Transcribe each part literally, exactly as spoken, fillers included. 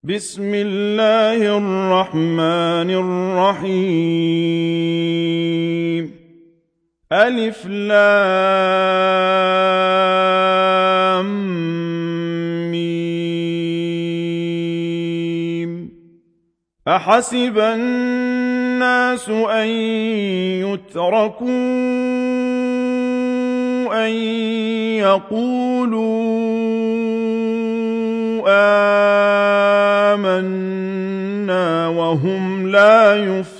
بسم الله الرحمن الرحيم ألف لام ميم أحسب الناس أن يتركوا أن يقولوا آمنا وهم لا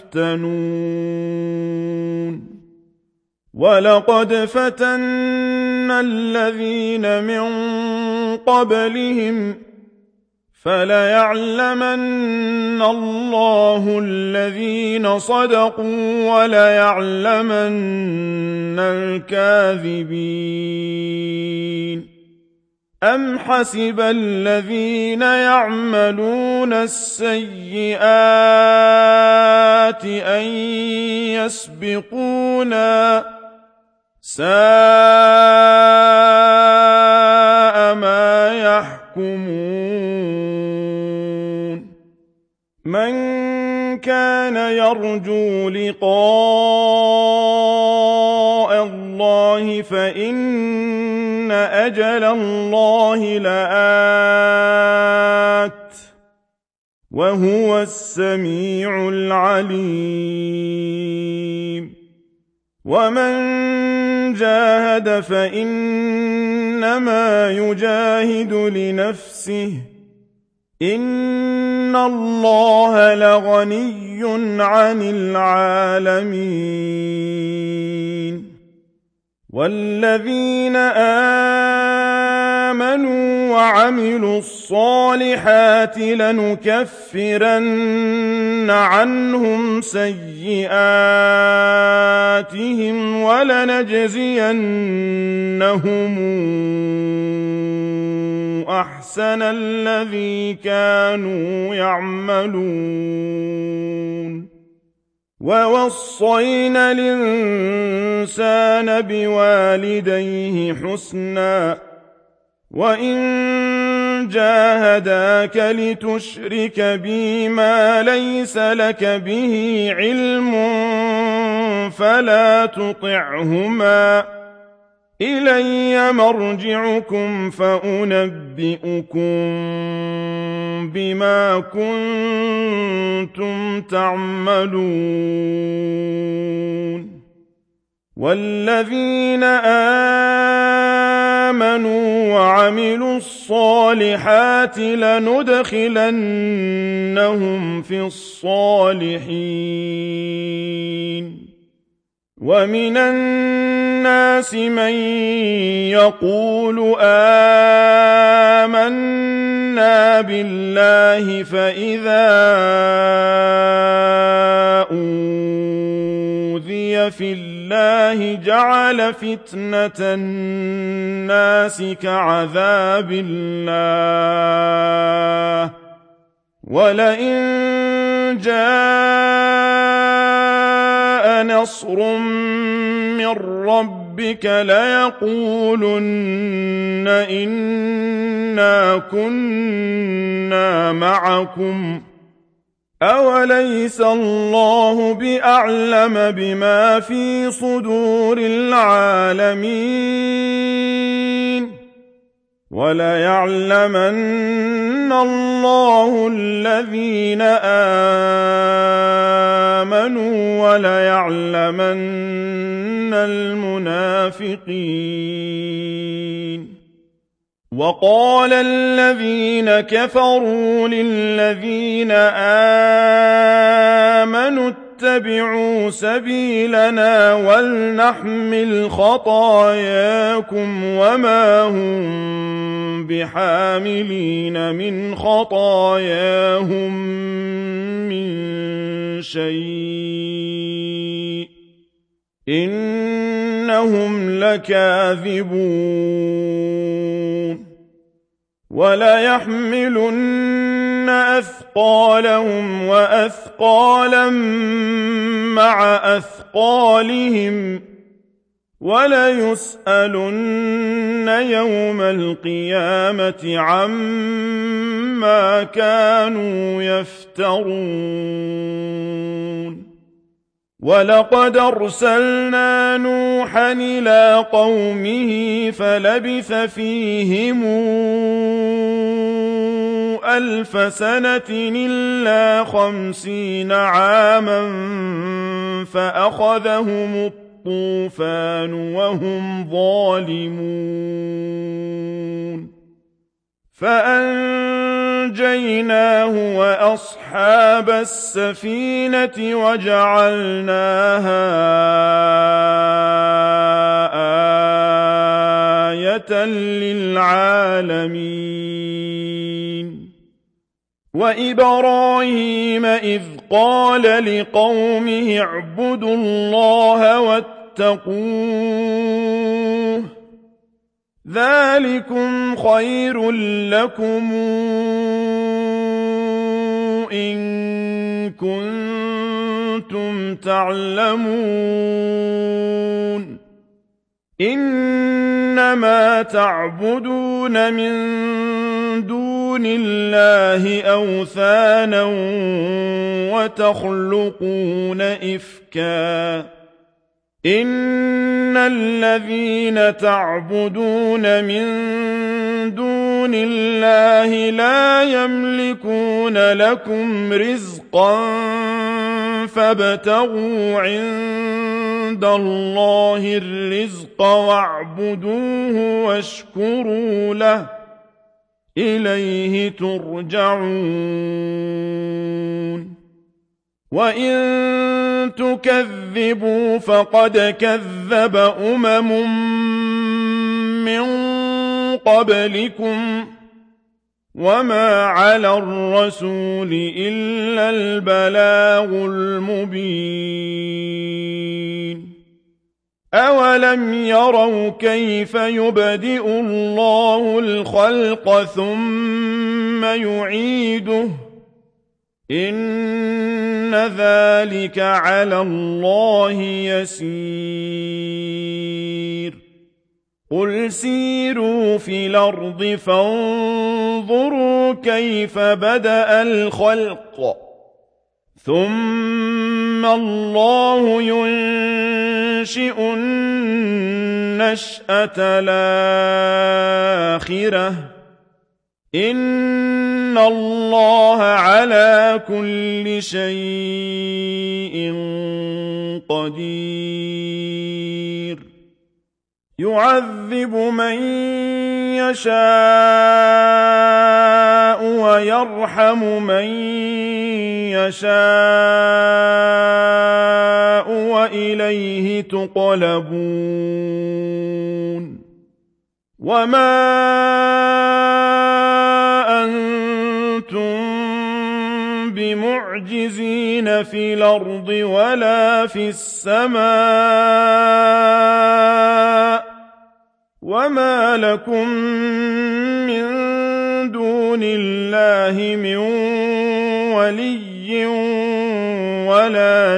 يفتنون ولقد فتنا الذين من قبلهم فليعلمن الله الذين صدقوا وليعلمن الكاذبين أم حسب الذين يعملون السيئات أن يسبقونا ساء ما يحكمون من كان يرجو لقاء الله فإن أجل الله لآت وهو السميع العليم ومن جاهد فإنما يجاهد لنفسه إن الله لغني عن العالمين والذين آمنوا وعملوا الصالحات لنكفرن عنهم سيئاتهم ولنجزينهم أحسن الذي كانوا يعملون ووصينا الإنسان بوالديه حسنا وإن جاهداك لتشرك بي ما ليس لك به علم فلا تطعهما إلي مرجعكم فأنبئكم بما كنتم تعملون والذين آمنوا وعملوا الصالحات لندخلنهم في الصالحين ومن الناس من يقول آمنا بالله فإذا أوذي في الله جعل فتنة الناس كعذاب الله ولئن جاء نصر من ربك ليقولن إنا كنا معكم أوليس الله بأعلم بما في صدور العالمين وليعلمن الله الذين آمنوا وليعلمن المنافقين وقال الذين كفروا للذين آمنوا اتبعوا سبيلنا ولنحمل خطاياكم وما هم بحاملين من خطاياهم من شيء إنهم لكاذبون وليحملن أثقالهم وأثقالا مع أثقالهم وَلَيُسْأَلُنَّ يَوْمَ الْقِيَامَةِ عَمَّا كَانُوا يَفْتَرُونَ وَلَقَدْ أَرْسَلْنَا نُوحًا إِلَىٰ قَوْمِهِ فَلَبِثَ فِيهِمْ أَلْفَ سَنَةٍ إِلَّا خَمْسِينَ عَامًا فَأَخَذَهُمُ الطُّوفَانُ وَهُمْ ظَالِمُونَ فَأَنجَيْنَاهُ وَأَصْحَابَ السَّفِينَةِ وَجَعَلْنَاهَا آيَةً لِّلْعَالَمِينَ وَإِبْرَاهِيمَ إِذْ قَالَ لِقَوْمِهِ اعْبُدُوا اللَّهَ وَاتَّقُوهُ ذَٰلِكُمْ خَيْرٌ لَّكُمْ إِن كُنتُمْ تَعْلَمُونَ إِنَّمَا تَعْبُدُونَ مِن دُونِ اللَّهِ أَوْثَانًا وَتَخْلُقُونَ إِفْكًا ۚ إِنَّ الَّذِينَ تَعْبُدُونَ مِن دُونِ اللَّهِ لَا يَمْلِكُونَ لَكُمْ رِزْقًا فَابْتَغُوا عِندَ اللَّهِ الرِّزْقَ وَاعْبُدُوهُ وَاشْكُرُوا لَهُ ۖ إِلَيْهِ تُرْجَعُونَ وَإِن تُكَذِّبُوا فَقَدْ كَذَّبَ أُمَمٌ مِّن قَبْلِكُمْ ۖ وَمَا عَلَى الرَّسُولِ إِلَّا الْبَلَاغُ الْمُبِينُ أَوَلَمْ يَرَوْا كَيْفَ يُبْدِئُ اللَّهُ الْخَلْقَ ثُمَّ يُعِيدُهُ ۚ إِنَّ ذَٰلِكَ عَلَى اللَّهِ يَسِيرٌ قُلْ سِيرُوا فِي الْأَرْضِ فَانظُرُوا كَيْفَ بَدَأَ الْخَلْقَ ثُمَّ اللَّهُ يُنشِئُ النَّشْأَةَ الْآخِرَةَ ۚ إِنَّ اللَّهَ عَلَىٰ كُلِّ شَيْءٍ قَدِيرٌ يُعَذِّبُ مَن يَشَاءُ وَيَرْحَمُ مَن يَشَاءُ وَإِلَيْهِ تُقْلَبُونَ وَمَا أَنتُم بِمُعْجِزِينَ فِي الْأَرْضِ وَلَا فِي السَّمَاءِ ۖ وَمَا لَكُم مِّن دُونِ اللَّهِ مِن وَلِيٍّ وَلَا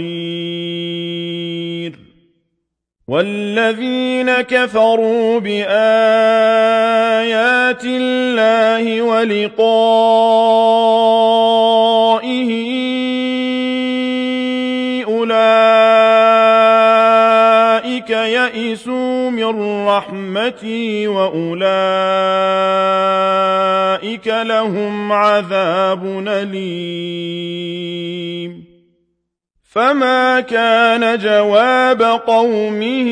نَصِيرٍ وَالَّذِينَ كَفَرُوا بِآيَاتِ اللَّهِ وَلِقَائِهِ أُولَٰئِكَ يَئِسُوا مِن رَّحْمَتِي وَأُولَٰئِكَ لَهُمْ عَذَابٌ أَلِيمٌ فَمَا كَانَ جَوَابَ قَوْمِهِ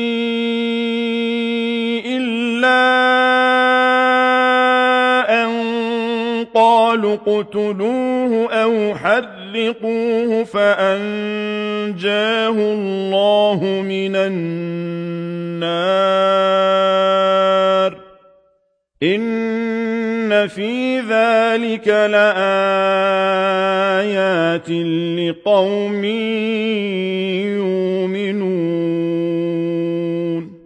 إِلَّا أَن قَالُوا اقْتُلُوهُ أَوْ حَرِّقُوهُ فَأَنجَاهُ اللَّهُ مِنَ النَّارِ ۚ إِنَّ فِي ذَٰلِكَ لَآيَاتٍ لِّقَوْمٍ يُؤْمِنُونَ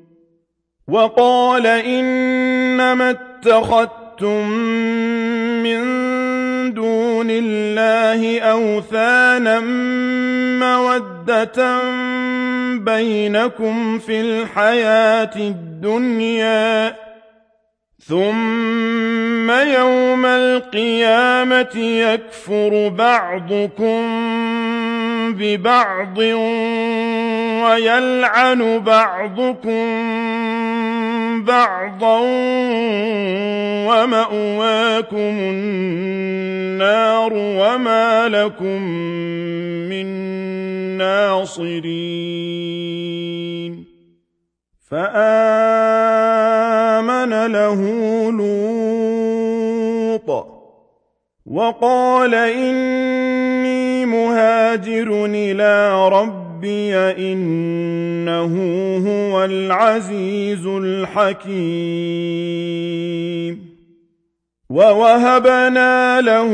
وَقَالَ إِنَّمَا اتَّخَذْتُم مِّن دون الله أوثانا مودة بينكم في الحياة الدنيا ثم يوم القيامة يكفر بعضكم ببعض ويلعن بعضكم بعضا ومأواكم النار وما لكم من ناصرين فآمن له لوط وقال إني مهاجر إلى ربي إنه هو العزيز الحكيم ووهبنا له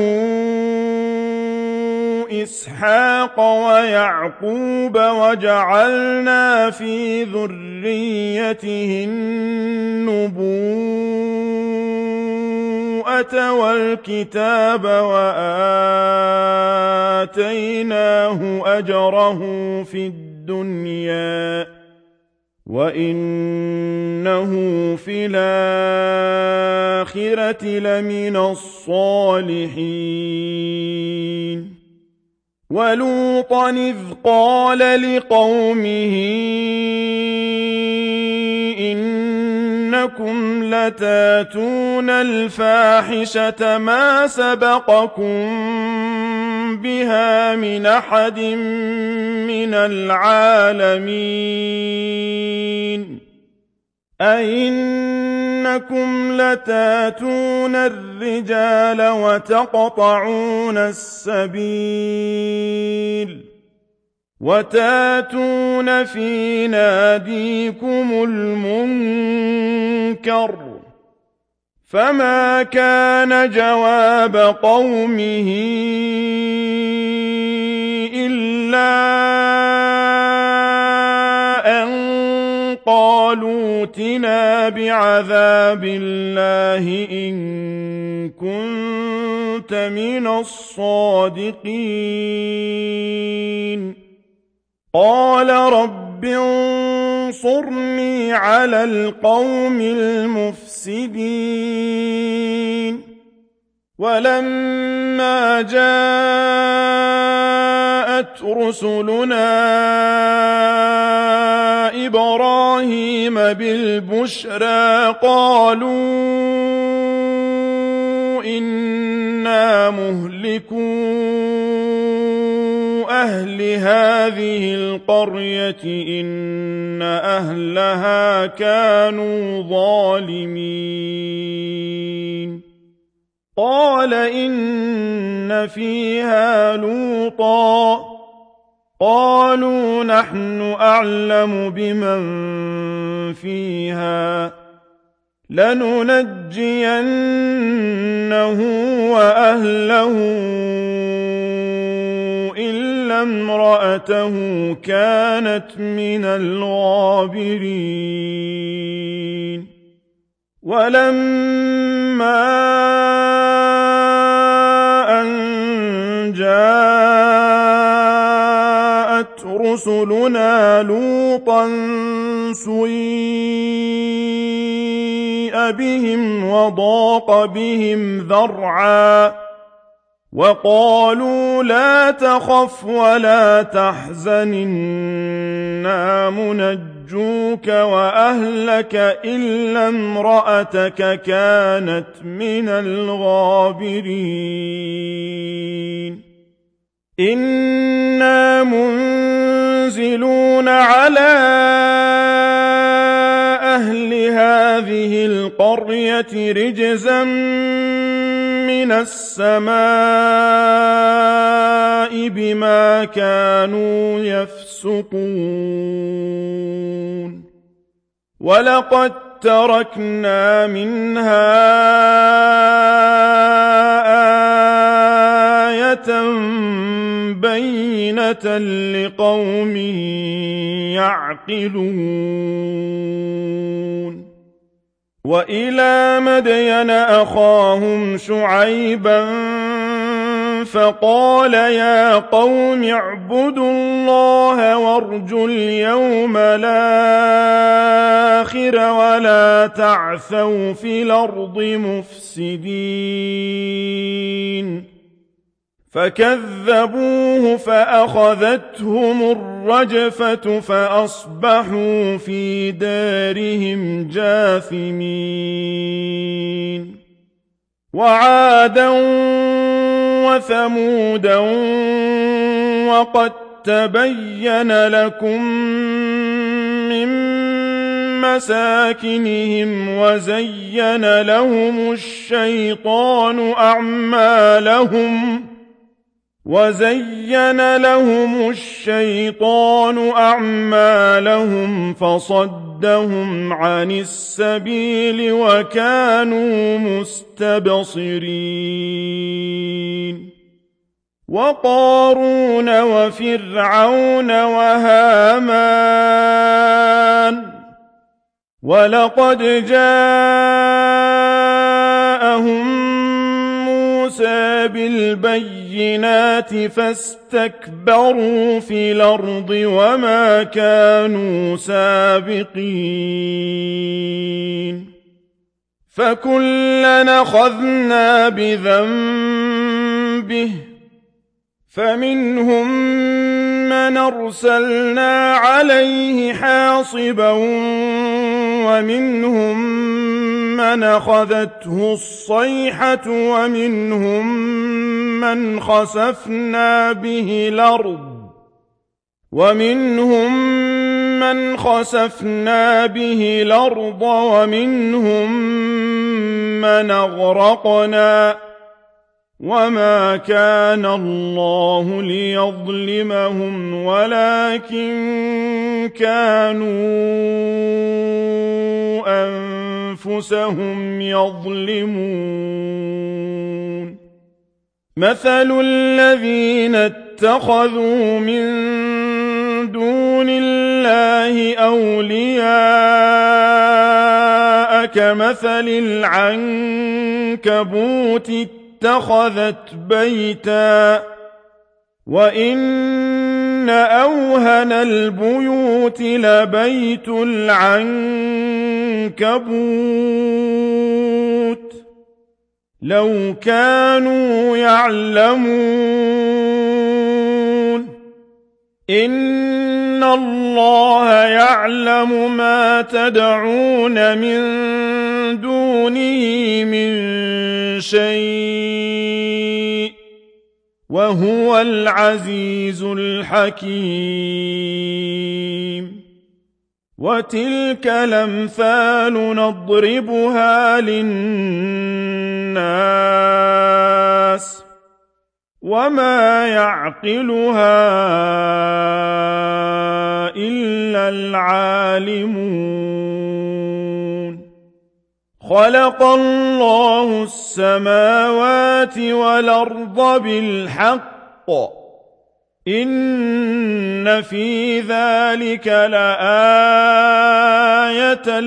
إسحاق ويعقوب وجعلنا في ذريته النبوءة والكتاب وآتيناه أجره في الدنيا وإنه في الآخرة لمن الصالحين ولوطا إذ قال لقومه إنكم لتاتون الفاحشة ما سبقكم بها من أحد من العالمين أئنكم لتاتون الرجال وتقطعون السبيل وتاتون في ناديكم المنكر فما كان جواب قومه إلا أن قالوا ائتنا بعذاب الله إن كنت من الصادقين قال رب انصرني على القوم المفسدين ولما جاءت رسلنا إبراهيم بالبشرى قالوا إنا مهلكو أهل هذه القرية إن أهلها كانوا ظالمين قال إن فيها لوطا قالوا نحن أعلم بمن فيها لننجينه وأهله إلا امرأته كانت من الغابرين ولما أن جاءت رسلنا لوطا سيء بهم وضاق بهم ذرعا وقالوا لا تخف ولا تحزن إنا منجوك وأهلك إلا امرأتك كانت من الغابرين إنا منزلون على أهل هذه القرية رجزا من السماء بما كانوا يفسقون ولقد تركنا منها آية بينة لقوم يعقلون وإلى مدين أخاهم شعيبا فقال يا قوم اعبدوا الله وارجوا اليوم الآخر ولا تعثوا في الأرض مفسدين فكذبوه فأخذتهم الرجفة فأصبحوا في دارهم جاثمين وعادا وثمودا وقد تبين لكم من مساكنهم وزين لهم الشيطان أعمالهم وزين لهم الشيطان أعمالهم فصدهم عن السبيل وكانوا مستبصرين وقارون وفرعون وهامان ولقد جاءهم موسى بالبينات فاستكبروا في الأرض وما كانوا سابقين فكلنا أخذنا بذنبه فمنهم من أرسلنا عليه حاصبا ومنهم من أخذته الصيحة ومنهم من خسفنا به الأرض ومنهم من خسفنا به الأرض ومنهم من أغرقنا وما كان الله ليظلمهم ولكن كانوا أنفسهم يظلمون مثل الذين اتخذوا من دون الله أولياء كمثل العنكبوت اتخذت بيتا وإن أوهن البيوت لبيت العنكبوت لو كانوا يعلمون إن الله يعلم ما تدعون من دونه من شيء وهو العزيز الحكيم وتلك الأمثال نضربها للناس وما يعقلها إلا العالمون خلق الله السماوات والأرض بالحق إن في ذلك لآية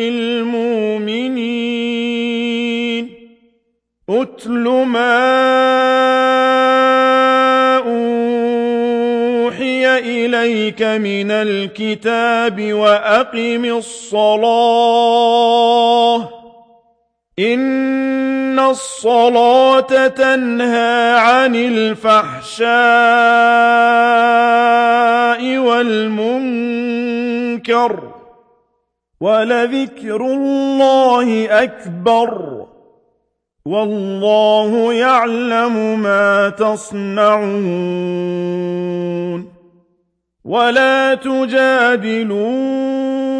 للمؤمنين أتل ما أوحي إليك من الكتاب وأقم الصلاة إن الصلاة تنهى عن الفحشاء والمنكر ولذكر الله أكبر والله يعلم ما تصنعون ولا تجادلوا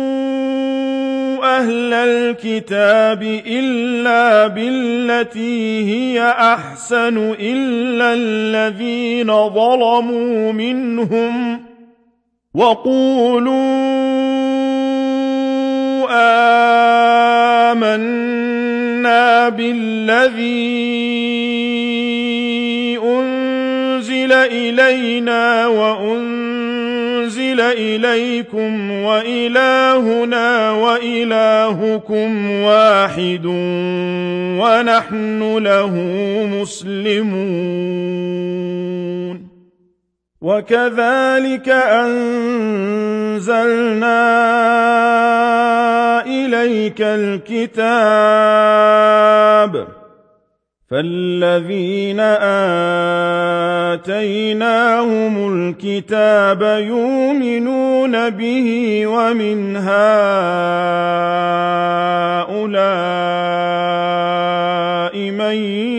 أهل الكتاب إلا بالتي هي أحسن إلا الذين ظلموا منهم وقولوا آمنا بالذي أنزل إلينا وأنزل أنزل إليكم وإلهنا وإلهكم واحد ونحن له مسلمون وكذلك أنزلنا إليك الكتاب فالذين آتيناهم الكتاب يؤمنون به ومن هؤلاء من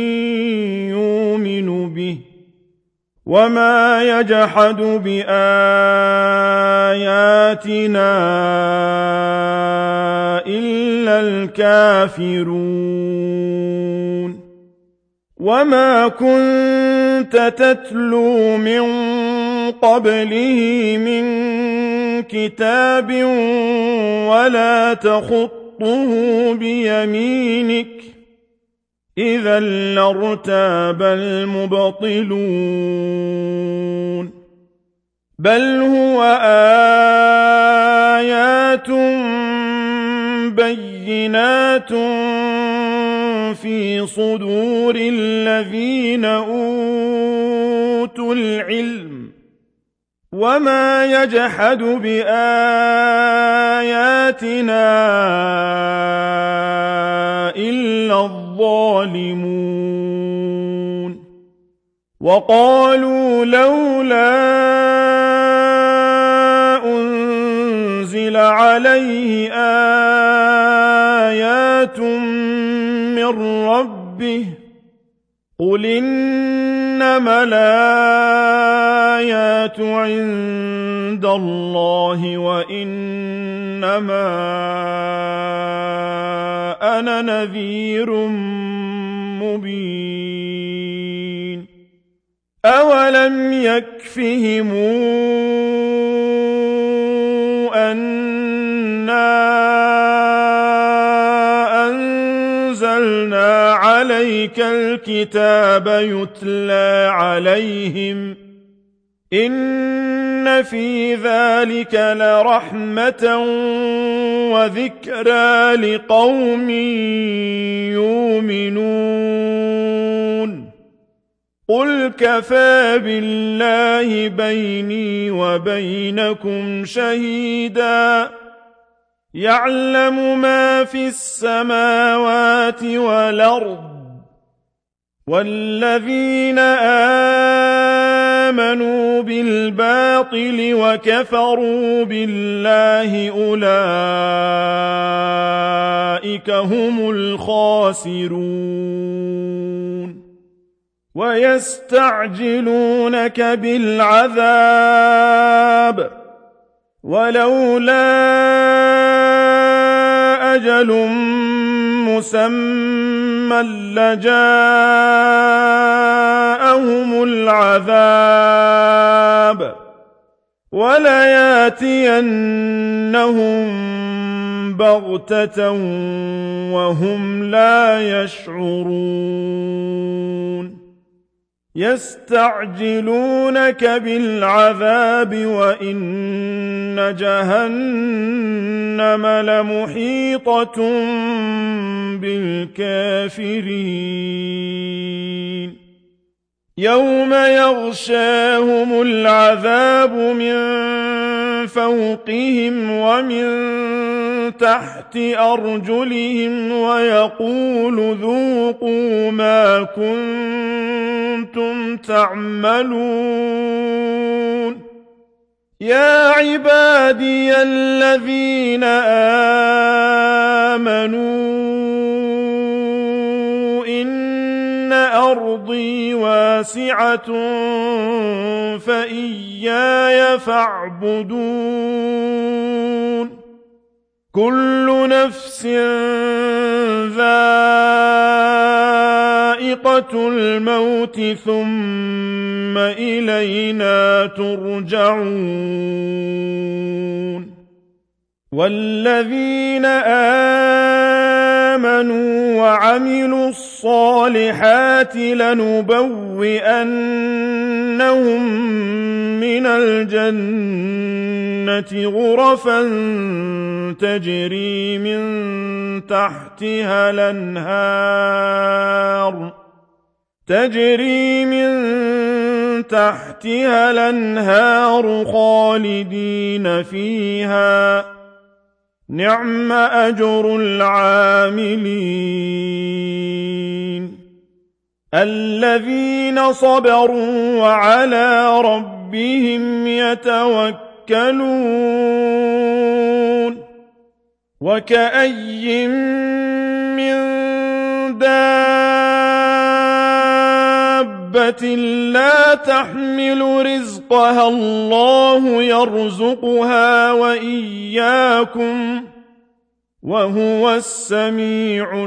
يؤمن به وما يجحد بآياتنا إلا الكافرون وما كنت تتلو من قبله من كتاب ولا تخطه بيمينك إذا لارتاب المبطلون بل هو آيات بينات في صدور الذين أوتوا العلم وما يجحد بآياتنا إلا الظالمون وقالوا لولا أنزل عليه آيات من ربه قل إنما الآيات عند الله وإنما أنا نذير مبين أولم يكفهم أنا أنزلنا عليك الكتاب يتلى عليهم إن في ذلك لرحمة وذكرى لقوم يؤمنون قل كفى بالله بيني وبينكم شهيدا يعلم ما في السماوات والأرض والذين آمنوا بالباطل وكفروا بالله أولئك هم الخاسرون ويستعجلونك بالعذاب ولولا أجل مسمى لجاءهم العذاب ولياتينهم بغتة وهم لا يشعرون يستعجلونك بالعذاب وإن جهنم لمحيطة بالكافرين يوم يغشاهم العذاب من فوقهم ومن تحت أرجلهم ويقول ذوقوا ما كنتم تعملون يا عبادي الذين آمنوا إن أرضي واسعة فإياي فاعبدون كل نفس ذائقة الموت ثم إلينا ترجعون والذين آمنوا وعملوا الصالحات الصالحات لنبوئنهم من الجنة غرفا تجري من تحتها الأنهار تجري من تحتها الأنهار خالدين فيها نعم أجر العاملين الذين صبروا وعلى ربهم يتوكلون وكأي من دابة لا تحمل رزقها الله يرزقها وإياكم وهو السميع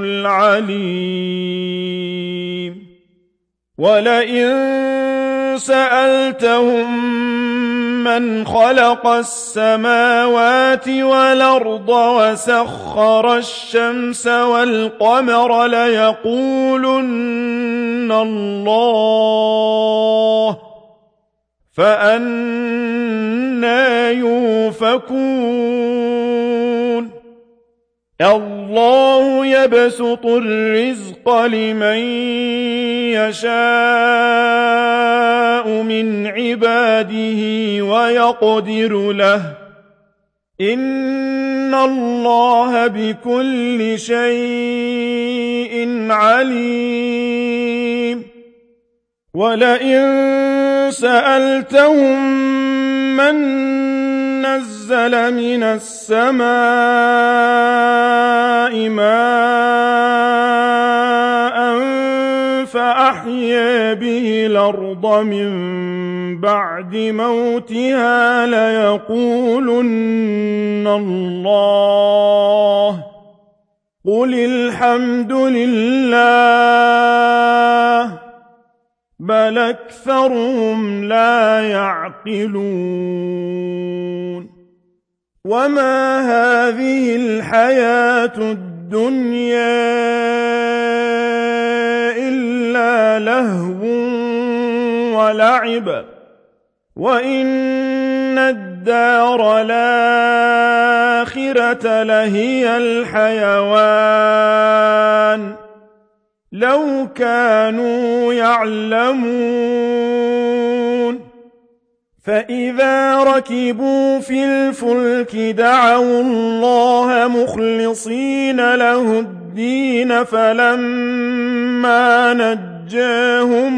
العليم ولئن سألتهم من خلق السماوات والأرض وسخر الشمس والقمر ليقولن الله فأنى يؤفكون الله يبسط الرزق لمن يشاء من عباده ويقدر له إن الله بكل شيء عليم ولئن سألتهم من نزل من السماء ماء فأحيا به الأرض من بعد موتها ليقولن الله قل الحمد لله بل أكثرهم لا يعقلون وما هذه الحياة الدنيا إلا لهو ولعب وإن الدار الآخرة لهي الحيوان لو كانوا يعلمون فإذا ركبوا في الفلك دعوا الله مخلصين له الدين فلما نجاهم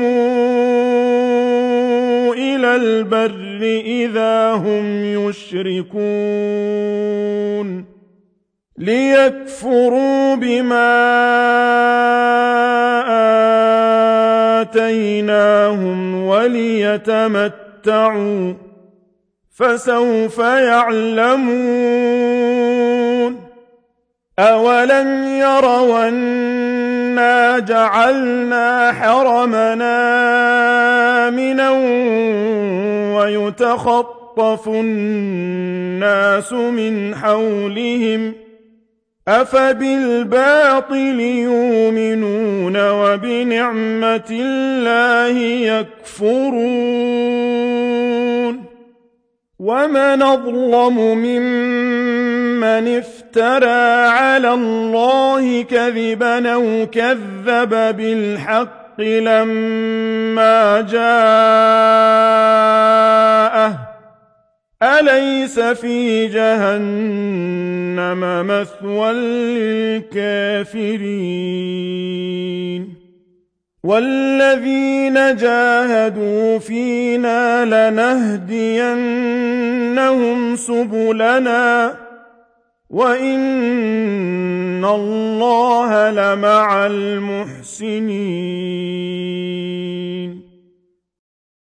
إلى البر إذا هم يشركون ليكفروا بما آتيناهم وليتمتعوا فسوف يعلمون أولم يروا أنا جعلنا حرمنا آمنا ويتخطف الناس من حولهم أفبالباطل يؤمنون وبنعمة الله يكفرون ومن أظلم ممن افترى على الله كذبا أو كذب بالحق لما جاءه أليس في جهنم مثوى للكافرين والذين جاهدوا فينا لنهدينهم سبلنا وإن الله لمع المحسنين